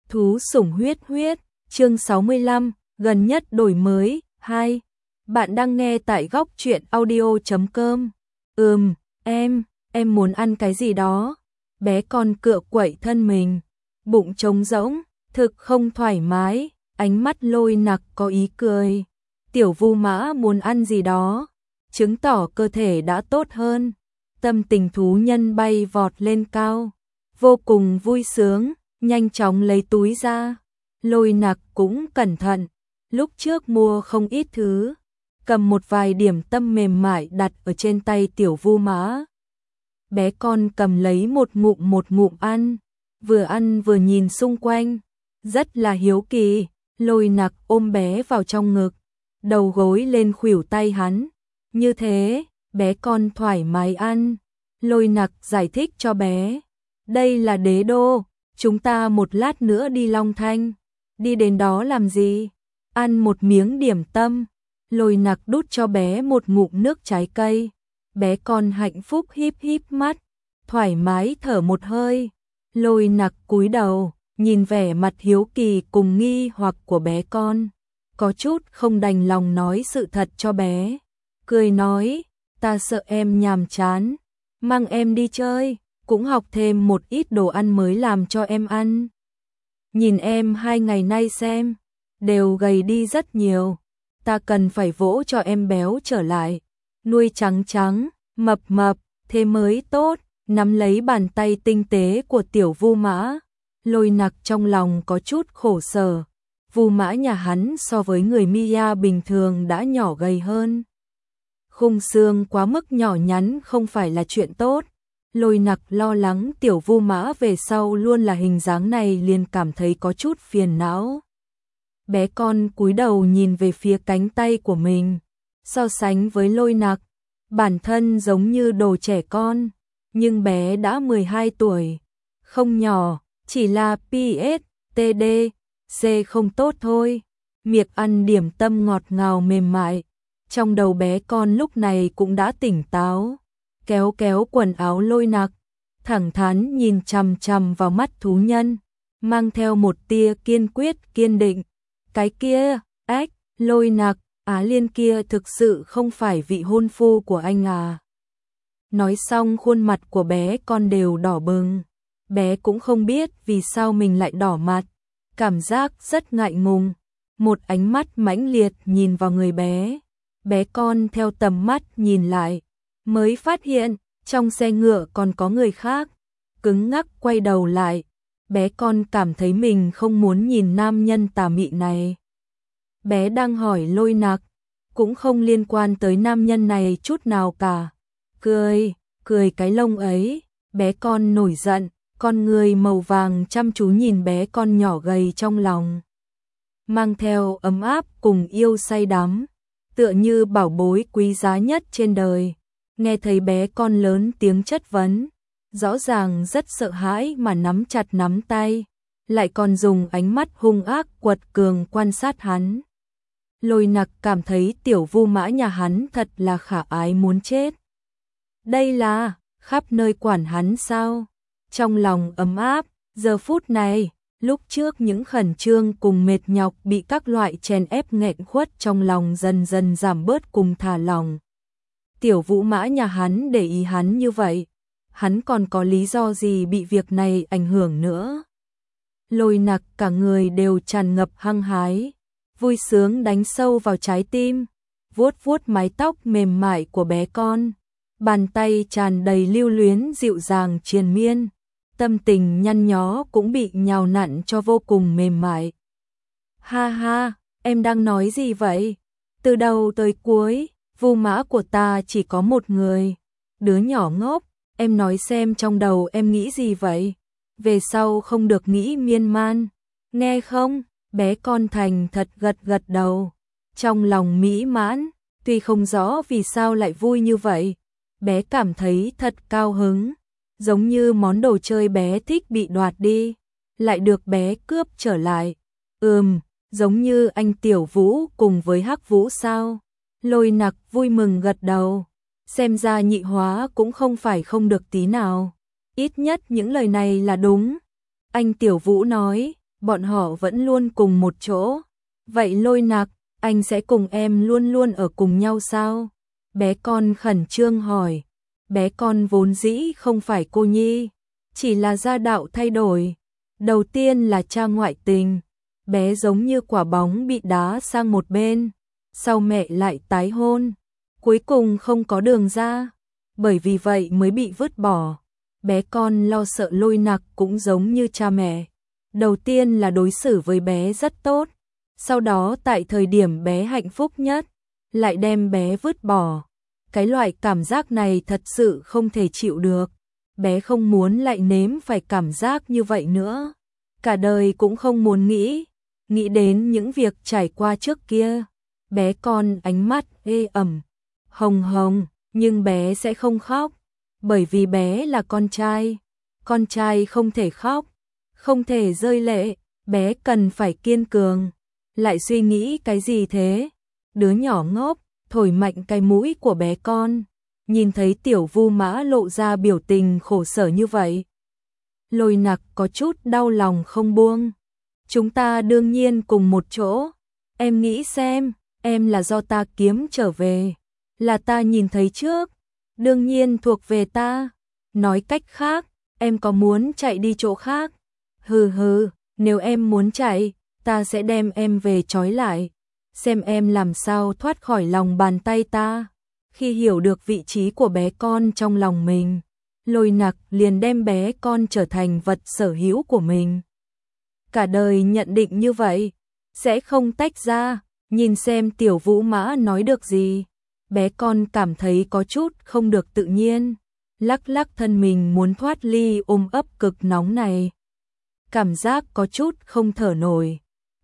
Thú sủng huyết huyết, chương 65, gần nhất đổi mới, 2. Bạn đang nghe tại góc truyện audio.com. Em muốn ăn cái gì đó. Bé con cựa quậy thân mình, bụng trống rỗng, thực không thoải mái, ánh mắt Lôi Nặc có ý cười. Tiểu Vu Mã muốn ăn gì đó, chứng tỏ cơ thể đã tốt hơn. Tâm tình thú nhân bay vọt lên cao, vô cùng vui sướng, nhanh chóng lấy túi ra. Lôi Nặc cũng cẩn thận, lúc trước mua không ít thứ, cầm một vài điểm tâm mềm mại đặt ở trên tay Tiểu Vu Mã. Bé con cầm lấy một ngụm ăn vừa nhìn xung quanh, rất là hiếu kỳ. Lôi Nặc ôm bé vào trong ngực, đầu gối lên khuỷu tay hắn, như thế bé con thoải mái ăn. Lôi Nặc giải thích cho bé, đây là đế đô, chúng ta một lát nữa đi Long Thanh. Đi đến đó làm gì? Ăn một miếng điểm tâm. Lôi Nặc đút cho bé một ngụm nước trái cây. Bé con hạnh phúc híp híp mắt, thoải mái thở một hơi. Lôi Nặc cúi đầu, nhìn vẻ mặt hiếu kỳ cùng nghi hoặc của bé con, có chút không đành lòng nói sự thật cho bé. Cười nói, ta sợ em nhàm chán, mang em đi chơi, cũng học thêm một ít đồ ăn mới làm cho em ăn. Nhìn em 2 ngày nay xem, đều gầy đi rất nhiều, ta cần phải vỗ cho em béo trở lại, nuôi trắng trắng, mập mập, thế mới tốt. Nắm lấy bàn tay tinh tế của Tiểu Vu Mã, Lôi Nặc trong lòng có chút khổ sở. Vu Mã nhà hắn so với người Mia bình thường đã nhỏ gầy hơn. Khung xương quá mức nhỏ nhắn không phải là chuyện tốt. Lôi Nặc lo lắng Tiểu Vu Mã về sau luôn là hình dáng này, liền cảm thấy có chút phiền não. Bé con cúi đầu nhìn về phía cánh tay của mình, so sánh với Lôi Nặc, bản thân giống như đồ trẻ con, nhưng bé đã 12 tuổi, không nhỏ, chỉ là PSTD, C không tốt thôi. Miệng ăn điểm tâm ngọt ngào mềm mại, trong đầu bé con lúc này cũng đã tỉnh táo, kéo kéo quần áo Lôi Nặc, thẳng thắn nhìn chằm chằm vào mắt thú nhân, mang theo một tia kiên quyết kiên định. Cái kia, Lôi Nặc, Á Liên kia thực sự không phải vị hôn phu của anh à? Nói xong khuôn mặt của bé con đều đỏ bừng. Bé cũng không biết vì sao mình lại đỏ mặt, cảm giác rất ngại ngùng. Một ánh mắt mãnh liệt nhìn vào người bé. Bé con theo tầm mắt nhìn lại, mới phát hiện trong xe ngựa còn có người khác. Cứng ngắc quay đầu lại, bé con cảm thấy mình không muốn nhìn nam nhân tà mị này. Bé đang hỏi Lôi Nặc, cũng không liên quan tới nam nhân này chút nào cả. Cười cái lông ấy. Bé con nổi giận, con người màu vàng chăm chú nhìn bé con nhỏ gầy trong lòng, mang theo ấm áp cùng yêu say đắm, tựa như bảo bối quý giá nhất trên đời. Nghe thấy bé con lớn tiếng chất vấn, rõ ràng rất sợ hãi mà nắm chặt nắm tay, lại còn dùng ánh mắt hung ác quật cường quan sát hắn. Lôi Nặc cảm thấy Tiểu Vu Mã nhà hắn thật là khả ái muốn chết. Đây là khắp nơi quản hắn sao? Trong lòng ấm áp, giờ phút này, lúc trước những khẩn trương cùng mệt nhọc bị các loại chèn ép nghẹn khuất trong lòng dần dần giảm bớt cùng thả lòng. Tiểu Vu Mã nhà hắn để ý hắn như vậy, hắn còn có lý do gì bị việc này ảnh hưởng nữa? Lôi Nặc cả người đều tràn ngập hăng hái, vui sướng đánh sâu vào trái tim, vuốt vuốt mái tóc mềm mại của bé con. Bàn tay tràn đầy lưu luyến dịu dàng triền miên, tâm tình nhăn nhó cũng bị nhào nặn cho vô cùng mềm mại. Ha ha, em đang nói gì vậy? Từ đầu tới cuối, Vu Mã của ta chỉ có một người. Đứa nhỏ ngốc, em nói xem trong đầu em nghĩ gì vậy? Về sau không được nghĩ miên man, nghe không? Bé con thành thật gật gật đầu, trong lòng mỹ mãn, tuy không rõ vì sao lại vui như vậy. Bé cảm thấy thật cao hứng, giống như món đồ chơi bé thích bị đoạt đi, lại được bé cướp trở lại. Giống như anh Tiểu Vũ cùng với Hắc Vũ sao? Lôi Nặc vui mừng gật đầu, xem ra nhị hóa cũng không phải không được tí nào. Ít nhất những lời này là đúng. Anh Tiểu Vũ nói, bọn họ vẫn luôn cùng một chỗ. Vậy Lôi Nặc, anh sẽ cùng em luôn luôn ở cùng nhau sao? Bé con khẩn trương hỏi. Bé con vốn dĩ không phải cô nhi, chỉ là gia đạo thay đổi. Đầu tiên là cha ngoại tình, bé giống như quả bóng bị đá sang một bên, sau mẹ lại tái hôn, cuối cùng không có đường ra, bởi vì vậy mới bị vứt bỏ. Bé con lo sợ Lôi Nặc cũng giống như cha mẹ. Đầu tiên là đối xử với bé rất tốt, sau đó tại thời điểm bé hạnh phúc nhất, lại đem bé vứt bỏ. Cái loại cảm giác này thật sự không thể chịu được. Bé không muốn lại nếm phải cảm giác như vậy nữa. Cả đời cũng không muốn nghĩ đến những việc trải qua trước kia. Bé con ánh mắt ê ẩm, hồng hồng, nhưng bé sẽ không khóc, bởi vì bé là con trai. Con trai không thể khóc, không thể rơi lệ, bé cần phải kiên cường. Lại suy nghĩ cái gì thế? Đứa nhỏ ngốc, thổi mạnh cái mũi của bé con, nhìn thấy Tiểu Vu Mã lộ ra biểu tình khổ sở như vậy. Lôi Nặc có chút đau lòng không buông. Chúng ta đương nhiên cùng một chỗ, em nghĩ xem, em là do ta kiếm trở về, là ta nhìn thấy trước, đương nhiên thuộc về ta. Nói cách khác, em có muốn chạy đi chỗ khác? Hừ hừ, nếu em muốn chạy, ta sẽ đem em về trói lại, xem em làm sao thoát khỏi lòng bàn tay ta. Khi hiểu được vị trí của bé con trong lòng mình, Lôi Nặc liền đem bé con trở thành vật sở hữu của mình. Cả đời nhận định như vậy, sẽ không tách ra. Nhìn xem Tiểu Vũ Mã nói được gì. Bé con cảm thấy có chút không được tự nhiên, lắc lắc thân mình muốn thoát ly ôm ấp cực nóng này. Cảm giác có chút không thở nổi.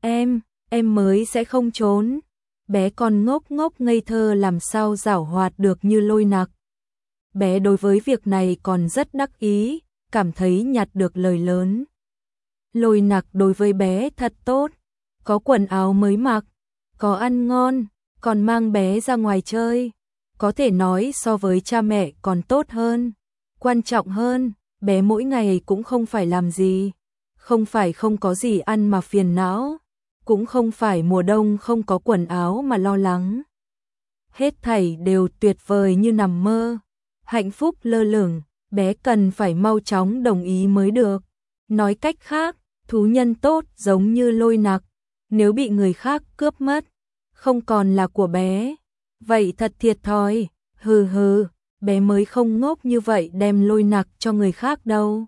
Em mới sẽ không trốn. Bé con ngốc ngốc ngây thơ làm sao giảo hoạt được như Lôi Nặc. Bé đối với việc này còn rất đắc ý, cảm thấy nhặt được lời lớn. Lôi Nặc đối với bé thật tốt, có quần áo mới mặc, có ăn ngon, còn mang bé ra ngoài chơi. Có thể nói so với cha mẹ còn tốt hơn. Quan trọng hơn, bé mỗi ngày cũng không phải làm gì. Không phải không có gì ăn mà phiền não, cũng không phải mùa đông không có quần áo mà lo lắng. Hết thảy đều tuyệt vời như nằm mơ. Hạnh phúc lơ lửng, bé cần phải mau chóng đồng ý mới được. Nói cách khác, thú nhân tốt giống như Lôi Nặc, nếu bị người khác cướp mất, không còn là của bé, vậy thật thiệt thòi. Hừ hừ, bé mới không ngốc như vậy đem Lôi Nặc cho người khác đâu.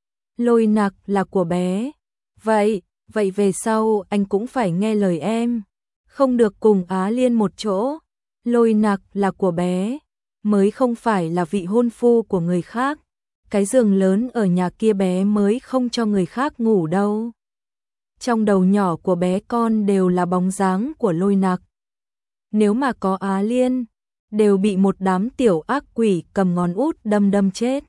Lôi Nặc là của bé. Vậy về sau anh cũng phải nghe lời em, không được cùng Á Liên một chỗ. Lôi Nặc là của bé, mới không phải là vị hôn phu của người khác. Cái giường lớn ở nhà kia bé mới không cho người khác ngủ đâu. Trong đầu nhỏ của bé con đều là bóng dáng của Lôi Nặc. Nếu mà có Á Liên, đều bị một đám tiểu ác quỷ cầm ngón út đâm chết.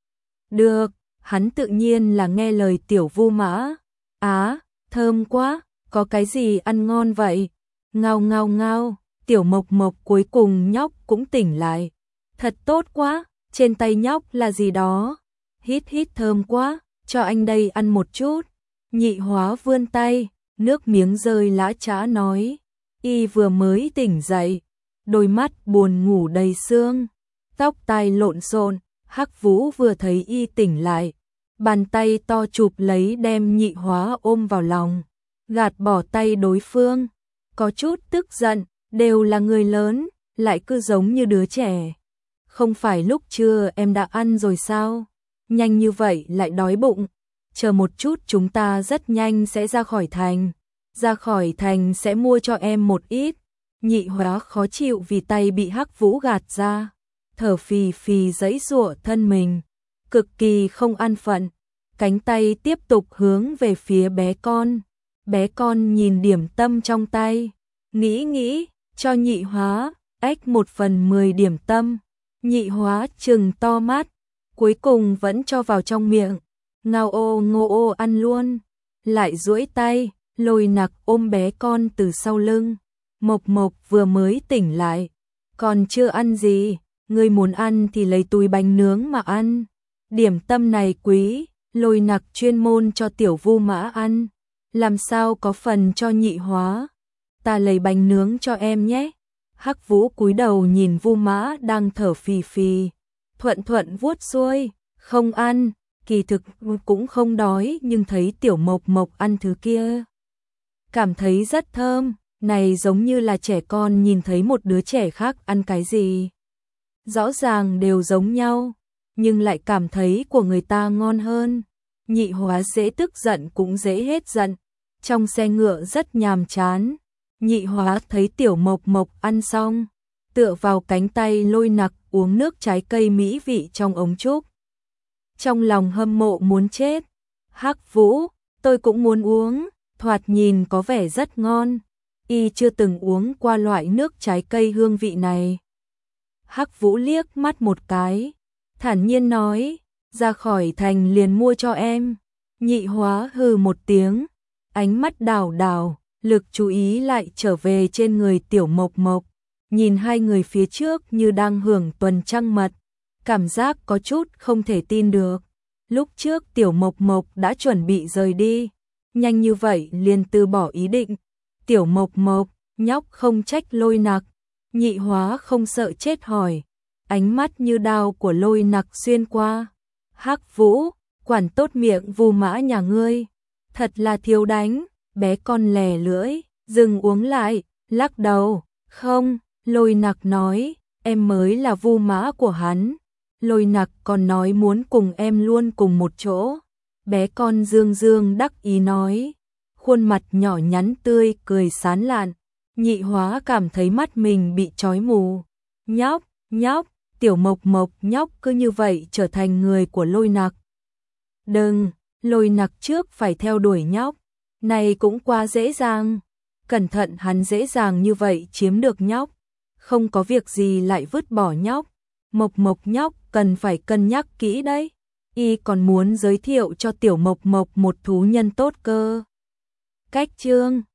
Được, hắn tự nhiên là nghe lời Tiểu Vu Mã. Á, thơm quá, có cái gì ăn ngon vậy? Ngao ngao ngao, Tiểu Mộc Mộc cuối cùng nhóc cũng tỉnh lại. Thật tốt quá, trên tay nhóc là gì đó? Hít hít thơm quá, cho anh đây ăn một chút. Nhị Hóa vươn tay, nước miếng rơi lã chã nói. Y vừa mới tỉnh dậy, đôi mắt buồn ngủ đầy sương, tóc tai lộn xộn. Hắc Vũ vừa thấy y tỉnh lại, bàn tay to chụp lấy đem Nhị Hóa ôm vào lòng, gạt bỏ tay đối phương, có chút tức giận, đều là người lớn, lại cứ giống như đứa trẻ. Không phải lúc trưa em đã ăn rồi sao? Nhanh như vậy lại đói bụng. Chờ một chút chúng ta rất nhanh sẽ ra khỏi thành. Ra khỏi thành sẽ mua cho em một ít. Nhị Hóa khó chịu vì tay bị Hắc Vũ gạt ra, thở phì phì giãy giụa thân mình, cực kỳ không an phận. Cánh tay tiếp tục hướng về phía bé con. Bé con nhìn điểm tâm trong tay, nghĩ, cho Nhị Hóa, ếch 1/10 điểm tâm. Nhị Hóa trừng to mắt, cuối cùng vẫn cho vào trong miệng. Ngao ô ngô ô ăn luôn. Lại duỗi tay, Lôi Nặc ôm bé con từ sau lưng. Mộc Mộc vừa mới tỉnh lại, còn chưa ăn gì, ngươi muốn ăn thì lấy túi bánh nướng mà ăn. Điểm tâm này quý, Lôi Nặc chuyên môn cho Tiểu Vu Mã ăn, làm sao có phần cho Nhị Hóa, ta lấy bánh nướng cho em nhé. Hắc Vũ cúi đầu nhìn Vu Mã đang thở phì phì, thuận thuận vuốt xuôi, không ăn, kỳ thực cũng không đói nhưng thấy Tiểu Mộc Mộc ăn thứ kia, cảm thấy rất thơm, này giống như là trẻ con nhìn thấy một đứa trẻ khác ăn cái gì. Rõ ràng đều giống nhau, nhưng lại cảm thấy của người ta ngon hơn. Nhị Hóa dễ tức giận cũng dễ hết giận, trong xe ngựa rất nhàm chán. Nhị Hóa thấy Tiểu Mộc Mộc ăn xong, tựa vào cánh tay Lôi Nặc uống nước trái cây mỹ vị trong ống trúc. Trong lòng hâm mộ muốn chết. Hắc Vũ, tôi cũng muốn uống, thoạt nhìn có vẻ rất ngon. Y chưa từng uống qua loại nước trái cây hương vị này. Hắc Vũ liếc mắt một cái, thản nhiên nói, ra khỏi thành liền mua cho em. Nhị Hóa hừ một tiếng, ánh mắt đảo đảo, lực chú ý lại trở về trên người Tiểu Mộc Mộc, nhìn hai người phía trước như đang hưởng tuần trăng mật, cảm giác có chút không thể tin được. Lúc trước Tiểu Mộc Mộc đã chuẩn bị rời đi, nhanh như vậy liền từ bỏ ý định. Tiểu Mộc Mộc, nhóc không trách Lôi Nặc. Nhị Hóa không sợ chết hỏi, ánh mắt như đao của Lôi Nặc xuyên qua. Hắc Vũ, quản tốt miệng Vu Mã nhà ngươi, thật là thiếu đánh. Bé con lè lưỡi, dừng uống lại, lắc đầu, không, Lôi Nặc nói, em mới là Vu Mã của hắn. Lôi Nặc còn nói muốn cùng em luôn cùng một chỗ. Bé con dương dương đắc ý nói, khuôn mặt nhỏ nhắn tươi cười sán lạn. Nhị Hóa cảm thấy mắt mình bị trói mù. Nhóc, nhóc, Tiểu Mộc Mộc nhóc cứ như vậy trở thành người của Lôi Nặc. Đừng, Lôi Nặc trước phải theo đuổi nhóc. Này cũng quá dễ dàng. Cẩn thận hắn dễ dàng như vậy chiếm được nhóc. Không có việc gì lại vứt bỏ nhóc. Mộc Mộc nhóc cần phải cân nhắc kỹ đấy. Y còn muốn giới thiệu cho Tiểu Mộc Mộc một thú nhân tốt cơ. Cách chương